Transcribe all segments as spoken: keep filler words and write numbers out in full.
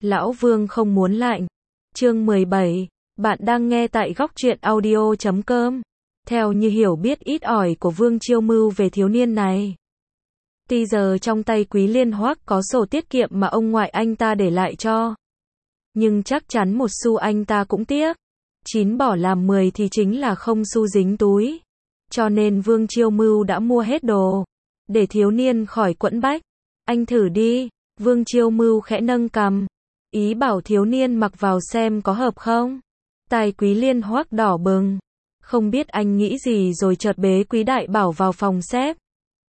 Lão Vương không muốn lạnh. Chương mười bảy, bạn đang nghe tại góc truyện audio chấm com. Theo như hiểu biết ít ỏi của Vương Chiêu Mưu về thiếu niên này. Tuy giờ trong tay Quý Liên Hoắc có sổ tiết kiệm mà ông ngoại anh ta để lại cho. Nhưng chắc chắn một xu anh ta cũng tiếc. Chín bỏ làm mười thì chính là không xu dính túi. Cho nên Vương Chiêu Mưu đã mua hết đồ. Để thiếu niên khỏi quẫn bách. Anh thử đi. Vương Chiêu Mưu khẽ nâng cằm. Ý bảo thiếu niên mặc vào xem có hợp không. Tai Quý Liên Hoắc đỏ bừng. Không biết anh nghĩ gì rồi chợt bế Quý Đại Bảo vào phòng xếp.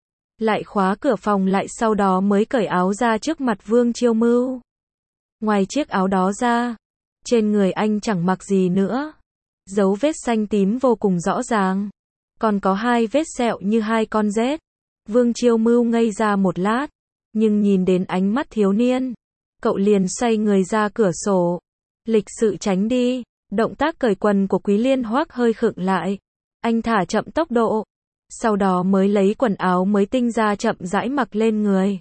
Lại khóa cửa phòng lại sau đó mới cởi áo ra trước mặt Vương Chiêu Mưu. Ngoài chiếc áo đó ra, trên người anh chẳng mặc gì nữa. Dấu vết xanh tím vô cùng rõ ràng. Còn có hai vết sẹo như hai con rết. Vương Chiêu Mưu ngây ra một lát. Nhưng nhìn đến ánh mắt thiếu niên, cậu liền xoay người ra cửa sổ. Lịch sự tránh đi. Động tác cởi quần của Quý Liên Hoắc hơi khựng lại. Anh thả chậm tốc độ. Sau đó mới lấy quần áo mới tinh ra chậm rãi mặc lên người.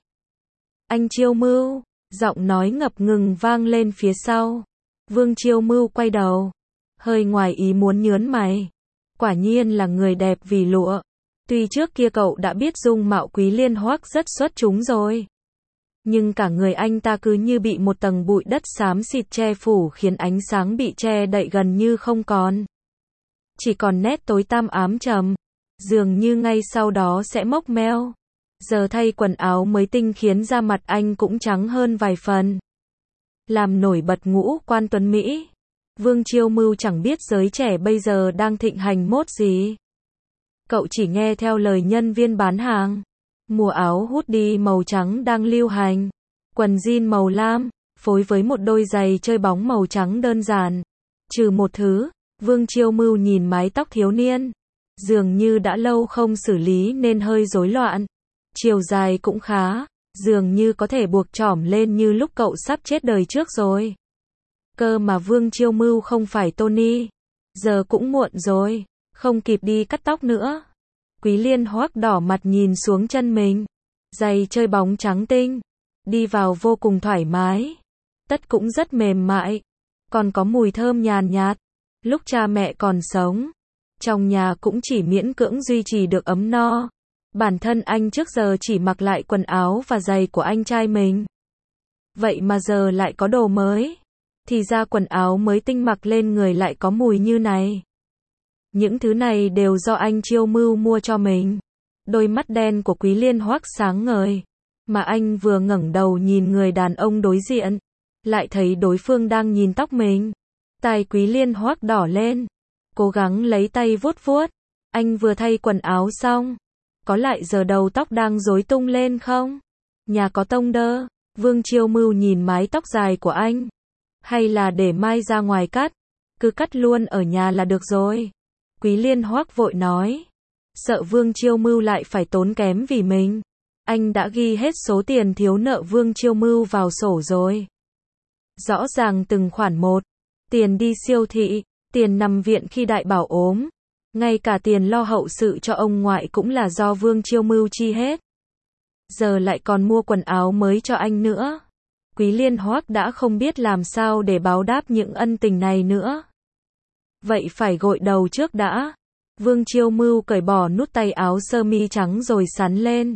Anh Chiêu Mưu, giọng nói ngập ngừng vang lên phía sau. Vương Chiêu Mưu quay đầu. Hơi ngoài ý muốn nhớn mày. Quả nhiên là người đẹp vì lụa. Tuy trước kia cậu đã biết dung mạo Quý Liên Hoắc rất xuất chúng rồi. Nhưng cả người anh ta cứ như bị một tầng bụi đất xám xịt che phủ khiến ánh sáng bị che đậy gần như không còn. Chỉ còn nét tối tăm ám trầm. Dường như ngay sau đó sẽ mốc meo. Giờ thay quần áo mới tinh khiến da mặt anh cũng trắng hơn vài phần. Làm nổi bật ngũ quan tuấn Mỹ. Vương Chiêu Mưu chẳng biết giới trẻ bây giờ đang thịnh hành mốt gì. Cậu chỉ nghe theo lời nhân viên bán hàng. Mùa áo hoodie màu trắng đang lưu hành. Quần jean màu lam, phối với một đôi giày chơi bóng màu trắng đơn giản. Trừ một thứ, Vương Chiêu Mưu nhìn mái tóc thiếu niên. Dường như đã lâu không xử lý nên hơi rối loạn. Chiều dài cũng khá, dường như có thể buộc chỏm lên như lúc cậu sắp chết đời trước rồi. Cơ mà Vương Chiêu Mưu không phải Tony. Giờ cũng muộn rồi, không kịp đi cắt tóc nữa. Quý Liên Hoắc đỏ mặt nhìn xuống chân mình. Giày chơi bóng trắng tinh. Đi vào vô cùng thoải mái. Tất cũng rất mềm mại. Còn có mùi thơm nhàn nhạt. Lúc cha mẹ còn sống. Trong nhà cũng chỉ miễn cưỡng duy trì được ấm no. Bản thân anh trước giờ chỉ mặc lại quần áo và giày của anh trai mình. Vậy mà giờ lại có đồ mới. Thì ra quần áo mới tinh mặc lên người lại có mùi như này. Những thứ này đều do anh Chiêu Mưu mua cho mình. Đôi mắt đen của Quý Liên Hoắc sáng ngời. Mà anh vừa ngẩng đầu nhìn người đàn ông đối diện. Lại thấy đối phương đang nhìn tóc mình. Tai Quý Liên Hoắc đỏ lên. Cố gắng lấy tay vuốt vuốt. Anh vừa thay quần áo xong. Có lại giờ đầu tóc đang rối tung lên không? Nhà có tông đơ. Vương Chiêu Mưu nhìn mái tóc dài của anh. Hay là để mai ra ngoài cắt? Cứ cắt luôn ở nhà là được rồi. Quý Liên Hoắc vội nói. Sợ Vương Chiêu Mưu lại phải tốn kém vì mình. Anh đã ghi hết số tiền thiếu nợ Vương Chiêu Mưu vào sổ rồi. Rõ ràng từng khoản một. Tiền đi siêu thị, tiền nằm viện khi Đại Bảo ốm. Ngay cả tiền lo hậu sự cho ông ngoại cũng là do Vương Chiêu Mưu chi hết. Giờ lại còn mua quần áo mới cho anh nữa. Quý Liên Hoắc đã không biết làm sao để báo đáp những ân tình này nữa. Vậy phải gội đầu trước đã. Vương Chiêu Mưu cởi bỏ nút tay áo sơ mi trắng rồi sắn lên.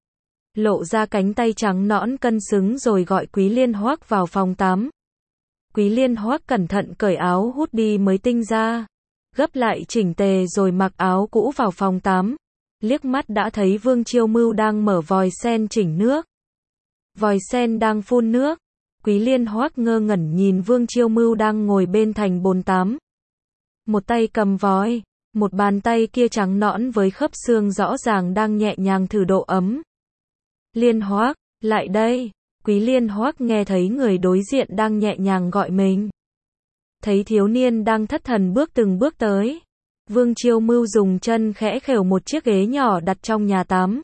Lộ ra cánh tay trắng nõn cân xứng rồi gọi Quý Liên Hoắc vào phòng tắm. Quý Liên Hoắc cẩn thận cởi áo hoodie mới tinh ra. Gấp lại chỉnh tề rồi mặc áo cũ vào phòng tắm. Liếc mắt đã thấy Vương Chiêu Mưu đang mở vòi sen chỉnh nước. Vòi sen đang phun nước. Quý Liên Hoắc ngơ ngẩn nhìn Vương Chiêu Mưu đang ngồi bên thành bồn tắm. Một tay cầm vòi, một bàn tay kia trắng nõn với khớp xương rõ ràng đang nhẹ nhàng thử độ ấm. Liên Hoắc, lại đây. Quý Liên Hoắc nghe thấy người đối diện đang nhẹ nhàng gọi mình. Thấy thiếu niên đang thất thần bước từng bước tới. Vương Chiêu Mưu dùng chân khẽ khều một chiếc ghế nhỏ đặt trong nhà tắm.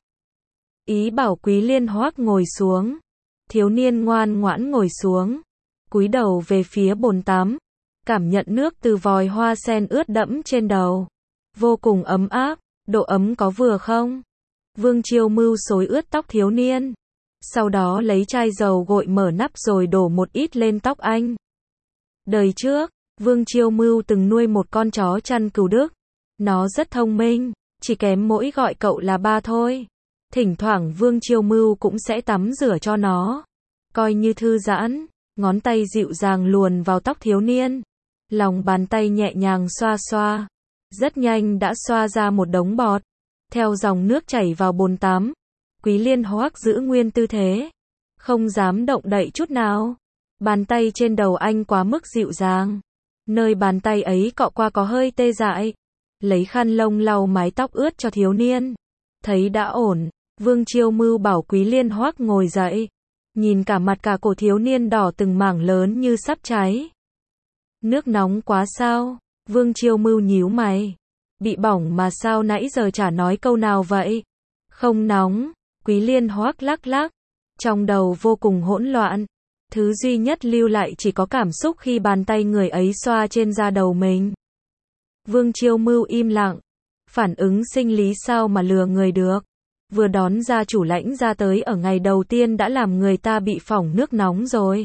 Ý bảo Quý Liên Hoắc ngồi xuống. Thiếu niên ngoan ngoãn ngồi xuống. Cúi đầu về phía bồn tắm. Cảm nhận nước từ vòi hoa sen ướt đẫm trên đầu. Vô cùng ấm áp. Độ ấm có vừa không? Vương Chiêu Mưu xối ướt tóc thiếu niên. Sau đó lấy chai dầu gội mở nắp rồi đổ một ít lên tóc anh. Đời trước, Vương Chiêu Mưu từng nuôi một con chó chăn cừu Đức. Nó rất thông minh, chỉ kém mỗi gọi cậu là ba thôi. Thỉnh thoảng Vương Chiêu Mưu cũng sẽ tắm rửa cho nó. Coi như thư giãn, ngón tay dịu dàng luồn vào tóc thiếu niên. Lòng bàn tay nhẹ nhàng xoa xoa. Rất nhanh đã xoa ra một đống bọt. Theo dòng nước chảy vào bồn tắm, Quý Liên Hoắc giữ nguyên tư thế. Không dám động đậy chút nào. Bàn tay trên đầu anh quá mức dịu dàng. Nơi bàn tay ấy cọ qua có hơi tê dại. Lấy khăn lông lau mái tóc ướt cho thiếu niên. Thấy đã ổn, Vương Chiêu Mưu bảo Quý Liên Hoắc ngồi dậy. Nhìn cả mặt cả cổ thiếu niên đỏ từng mảng lớn như sắp cháy. Nước nóng quá sao? Vương Chiêu Mưu nhíu mày. Bị bỏng mà sao nãy giờ chả nói câu nào vậy? Không nóng, Quý Liên Hoắc lắc lắc. Trong đầu vô cùng hỗn loạn. Thứ duy nhất lưu lại chỉ có cảm xúc khi bàn tay người ấy xoa trên da đầu mình. Vương Chiêu Mưu im lặng. Phản ứng sinh lý sao mà lừa người được. Vừa đón gia chủ lãnh ra tới ở ngày đầu tiên đã làm người ta bị phỏng nước nóng rồi.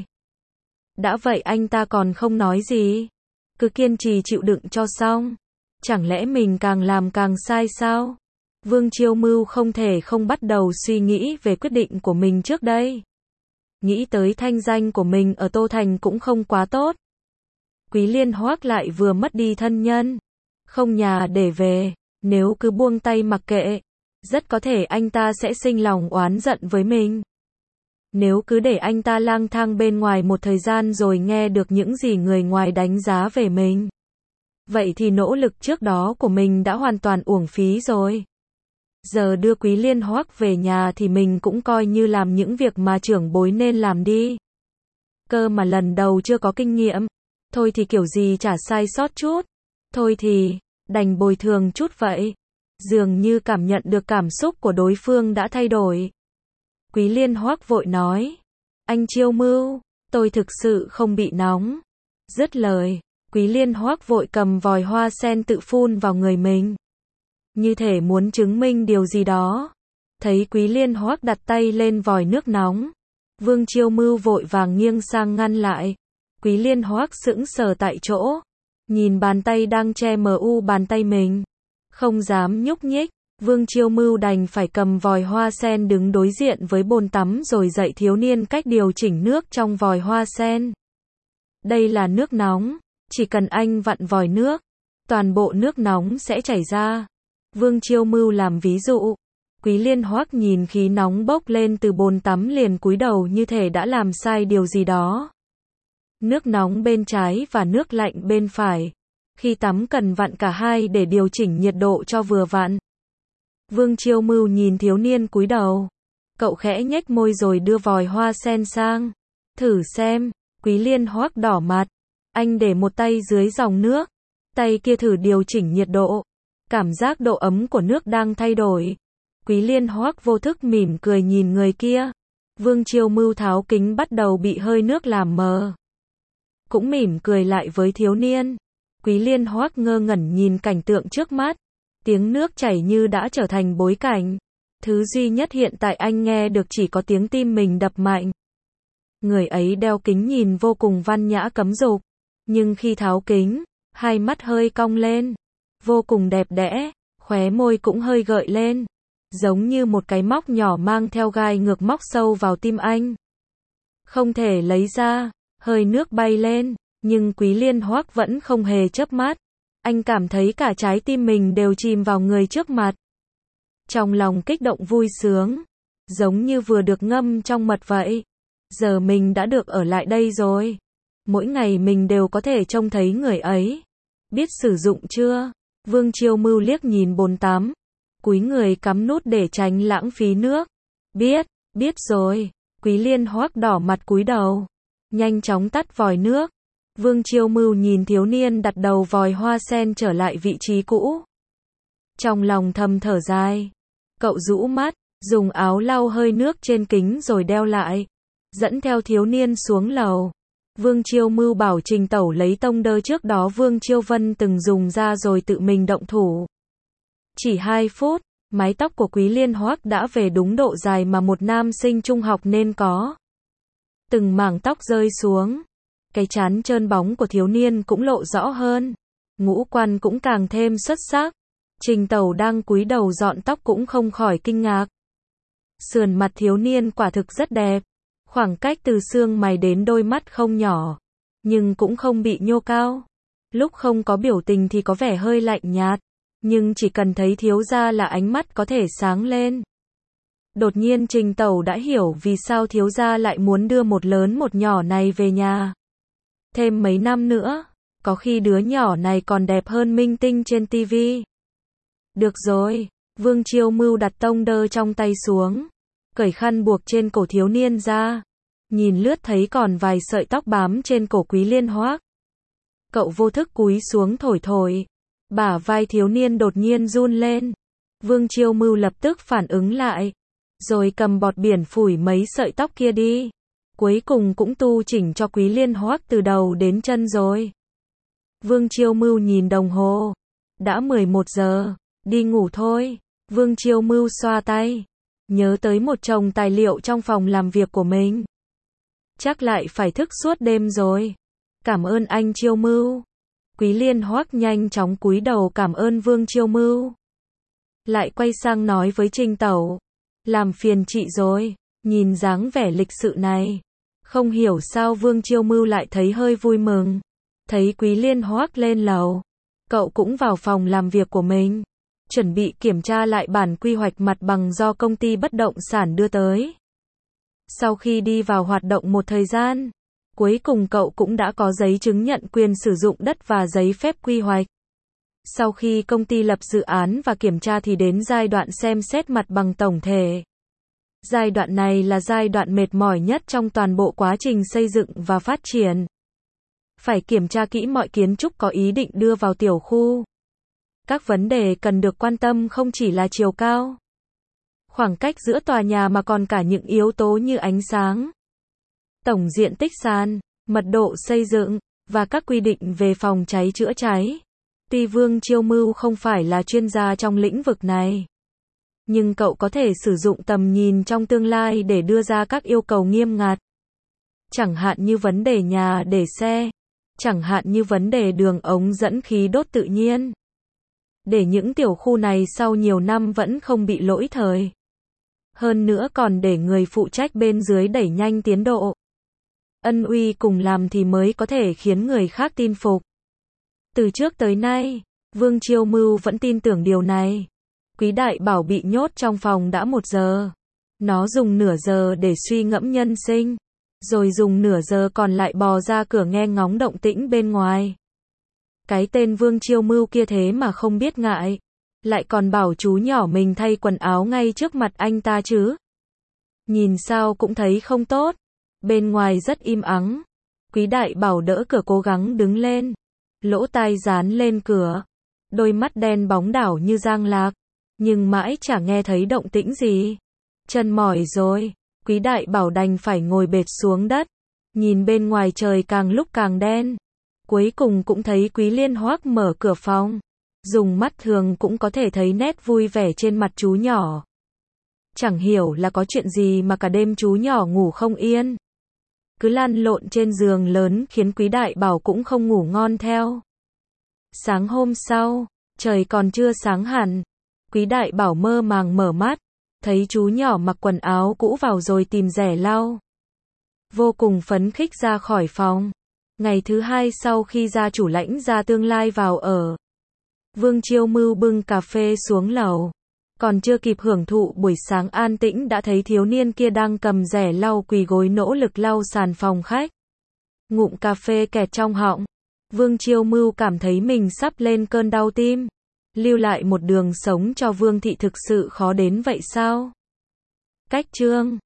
Đã vậy anh ta còn không nói gì. Cứ kiên trì chịu đựng cho xong. Chẳng lẽ mình càng làm càng sai sao? Vương Chiêu Mưu không thể không bắt đầu suy nghĩ về quyết định của mình trước đây. Nghĩ tới thanh danh của mình ở Tô Thành cũng không quá tốt. Quý Liên Hoắc lại vừa mất đi thân nhân. Không nhà để về, nếu cứ buông tay mặc kệ, rất có thể anh ta sẽ sinh lòng oán giận với mình. Nếu cứ để anh ta lang thang bên ngoài một thời gian rồi nghe được những gì người ngoài đánh giá về mình, vậy thì nỗ lực trước đó của mình đã hoàn toàn uổng phí rồi. Giờ đưa Quý Liên Hoắc về nhà thì mình cũng coi như làm những việc mà trưởng bối nên làm đi. Cơ mà lần đầu chưa có kinh nghiệm, thôi thì kiểu gì chả sai sót chút. Thôi thì, đành bồi thường chút vậy. Dường như cảm nhận được cảm xúc của đối phương đã thay đổi. Quý Liên Hoắc vội nói. Anh Chiêu Mưu, tôi thực sự không bị nóng. Dứt lời, Quý Liên Hoắc vội cầm vòi hoa sen tự phun vào người mình. Như thể muốn chứng minh điều gì đó. Thấy Quý Liên Hoắc đặt tay lên vòi nước nóng. Vương Chiêu Mưu vội vàng nghiêng sang ngăn lại. Quý Liên Hoắc sững sờ tại chỗ. Nhìn bàn tay đang che mờ u bàn tay mình. Không dám nhúc nhích. Vương Chiêu Mưu đành phải cầm vòi hoa sen đứng đối diện với bồn tắm rồi dạy thiếu niên cách điều chỉnh nước trong vòi hoa sen. Đây là nước nóng. Chỉ cần anh vặn vòi nước, toàn bộ nước nóng sẽ chảy ra. Vương Chiêu Mưu làm ví dụ. Quý Liên Hoắc nhìn khí nóng bốc lên từ bồn tắm liền cúi đầu như thể đã làm sai điều gì đó. Nước nóng bên trái và nước lạnh bên phải. Khi tắm cần vặn cả hai để điều chỉnh nhiệt độ cho vừa vặn. Vương Chiêu Mưu nhìn thiếu niên cúi đầu. Cậu khẽ nhếch môi rồi đưa vòi hoa sen sang. Thử xem. Quý Liên Hoắc đỏ mặt. Anh để một tay dưới dòng nước. Tay kia thử điều chỉnh nhiệt độ. Cảm giác độ ấm của nước đang thay đổi. Quý Liên Hoắc vô thức mỉm cười nhìn người kia. Vương Chiêu Mưu tháo kính bắt đầu bị hơi nước làm mờ. Cũng mỉm cười lại với thiếu niên. Quý Liên Hoắc ngơ ngẩn nhìn cảnh tượng trước mắt. Tiếng nước chảy như đã trở thành bối cảnh. Thứ duy nhất hiện tại anh nghe được chỉ có tiếng tim mình đập mạnh. Người ấy đeo kính nhìn vô cùng văn nhã cấm dục. Nhưng khi tháo kính, hai mắt hơi cong lên. Vô cùng đẹp đẽ, khóe môi cũng hơi gợi lên. Giống như một cái móc nhỏ mang theo gai ngược móc sâu vào tim anh. Không thể lấy ra, hơi nước bay lên, nhưng Quý Liên Hoắc vẫn không hề chớp mắt. Anh cảm thấy cả trái tim mình đều chìm vào người trước mặt. Trong lòng kích động vui sướng, giống như vừa được ngâm trong mật vậy. Giờ mình đã được ở lại đây rồi. Mỗi ngày mình đều có thể trông thấy người ấy. Biết sử dụng chưa? Vương Chiêu Mưu liếc nhìn bồn tắm. Cúi người cắm nút để tránh lãng phí nước. Biết, biết rồi. Quý Liên Hoắc đỏ mặt cúi đầu. Nhanh chóng tắt vòi nước. Vương Chiêu Mưu nhìn thiếu niên đặt đầu vòi hoa sen trở lại vị trí cũ. Trong lòng thầm thở dài. Cậu rũ mắt, dùng áo lau hơi nước trên kính rồi đeo lại. Dẫn theo thiếu niên xuống lầu. Vương Chiêu Mưu bảo Trình Tẩu lấy tông đơ trước đó Vương Chiêu Vân từng dùng ra rồi tự mình động thủ. Chỉ hai phút, Mái tóc của Quý Liên Hoắc đã về đúng độ dài mà một nam sinh trung học nên có. Từng mảng tóc rơi xuống. Cái trán trơn bóng của thiếu niên cũng lộ rõ hơn. Ngũ quan cũng càng thêm xuất sắc. Trình Tẩu đang cúi đầu dọn tóc cũng không khỏi kinh ngạc. Sườn mặt thiếu niên quả thực rất đẹp. Khoảng cách từ xương mày đến đôi mắt không nhỏ, nhưng cũng không bị nhô cao. Lúc không có biểu tình thì có vẻ hơi lạnh nhạt, nhưng chỉ cần thấy thiếu gia là ánh mắt có thể sáng lên. Đột nhiên Trình Tẩu đã hiểu vì sao thiếu gia lại muốn đưa một lớn một nhỏ này về nhà. Thêm mấy năm nữa, có khi đứa nhỏ này còn đẹp hơn minh tinh trên ti vi. Được rồi, Vương Chiêu Mưu đặt tông đơ trong tay xuống, cởi khăn buộc trên cổ thiếu niên ra, nhìn lướt thấy còn vài sợi tóc bám trên cổ Quý Liên Hoắc. Cậu vô thức cúi xuống thổi thổi, bả vai thiếu niên đột nhiên run lên. Vương Chiêu Mưu lập tức phản ứng lại, rồi cầm bọt biển phủi mấy sợi tóc kia đi. Cuối cùng cũng tu chỉnh cho Quý Liên Hoắc từ đầu đến chân rồi. Vương Chiêu Mưu nhìn đồng hồ, đã mười một giờ, đi ngủ thôi. Vương Chiêu Mưu xoa tay, nhớ tới một chồng tài liệu trong phòng làm việc của mình. Chắc lại phải thức suốt đêm rồi. Cảm ơn anh Chiêu Mưu. Quý Liên Hoắc nhanh chóng cúi đầu cảm ơn Vương Chiêu Mưu. Lại quay sang nói với Trình Tẩu, làm phiền chị rồi. Nhìn dáng vẻ lịch sự này, không hiểu sao Vương Chiêu Mưu lại thấy hơi vui mừng. Thấy Quý Liên Hoắc lên lầu, cậu cũng vào phòng làm việc của mình, chuẩn bị kiểm tra lại bản quy hoạch mặt bằng do công ty bất động sản đưa tới. Sau khi đi vào hoạt động một thời gian, cuối cùng cậu cũng đã có giấy chứng nhận quyền sử dụng đất và giấy phép quy hoạch. Sau khi công ty lập dự án và kiểm tra thì đến giai đoạn xem xét mặt bằng tổng thể. Giai đoạn này là giai đoạn mệt mỏi nhất trong toàn bộ quá trình xây dựng và phát triển. Phải kiểm tra kỹ mọi kiến trúc có ý định đưa vào tiểu khu. Các vấn đề cần được quan tâm không chỉ là chiều cao, khoảng cách giữa tòa nhà mà còn cả những yếu tố như ánh sáng, tổng diện tích sàn, mật độ xây dựng, và các quy định về phòng cháy chữa cháy. Tuy Vương Chiêu Mưu không phải là chuyên gia trong lĩnh vực này, nhưng cậu có thể sử dụng tầm nhìn trong tương lai để đưa ra các yêu cầu nghiêm ngặt. Chẳng hạn như vấn đề nhà để xe, chẳng hạn như vấn đề đường ống dẫn khí đốt tự nhiên. Để những tiểu khu này sau nhiều năm vẫn không bị lỗi thời. Hơn nữa còn để người phụ trách bên dưới đẩy nhanh tiến độ. Ân uy cùng làm thì mới có thể khiến người khác tin phục. Từ trước tới nay, Vương Chiêu Mưu vẫn tin tưởng điều này. Quý Đại Bảo bị nhốt trong phòng đã một giờ. Nó dùng nửa giờ để suy ngẫm nhân sinh, rồi dùng nửa giờ còn lại bò ra cửa nghe ngóng động tĩnh bên ngoài. Cái tên Vương Chiêu Mưu kia thế mà không biết ngại, lại còn bảo chú nhỏ mình thay quần áo ngay trước mặt anh ta chứ. Nhìn sao cũng thấy không tốt. Bên ngoài rất im ắng. Quý Đại Bảo đỡ cửa cố gắng đứng lên, lỗ tai dán lên cửa, đôi mắt đen bóng đảo như giang lạc, nhưng mãi chả nghe thấy động tĩnh gì. Chân mỏi rồi, Quý Đại Bảo đành phải ngồi bệt xuống đất, nhìn bên ngoài trời càng lúc càng đen. Cuối cùng cũng thấy Quý Liên Hoắc mở cửa phòng, dùng mắt thường cũng có thể thấy nét vui vẻ trên mặt chú nhỏ. Chẳng hiểu là có chuyện gì mà cả đêm chú nhỏ ngủ không yên, cứ lăn lộn trên giường lớn khiến Quý Đại Bảo cũng không ngủ ngon theo. Sáng hôm sau, trời còn chưa sáng hẳn, Quý Đại Bảo mơ màng mở mắt, thấy chú nhỏ mặc quần áo cũ vào rồi tìm rẻ lau. Vô cùng phấn khích ra khỏi phòng. Ngày thứ hai sau khi gia chủ lãnh gia tương lai vào ở, Vương Chiêu Mưu bưng cà phê xuống lầu. Còn chưa kịp hưởng thụ buổi sáng an tĩnh đã thấy thiếu niên kia đang cầm rẻ lau quỳ gối nỗ lực lau sàn phòng khách. Ngụm cà phê kẹt trong họng. Vương Chiêu Mưu cảm thấy mình sắp lên cơn đau tim. Lưu lại một đường sống cho Vương thị thực sự khó đến vậy sao? Cách chương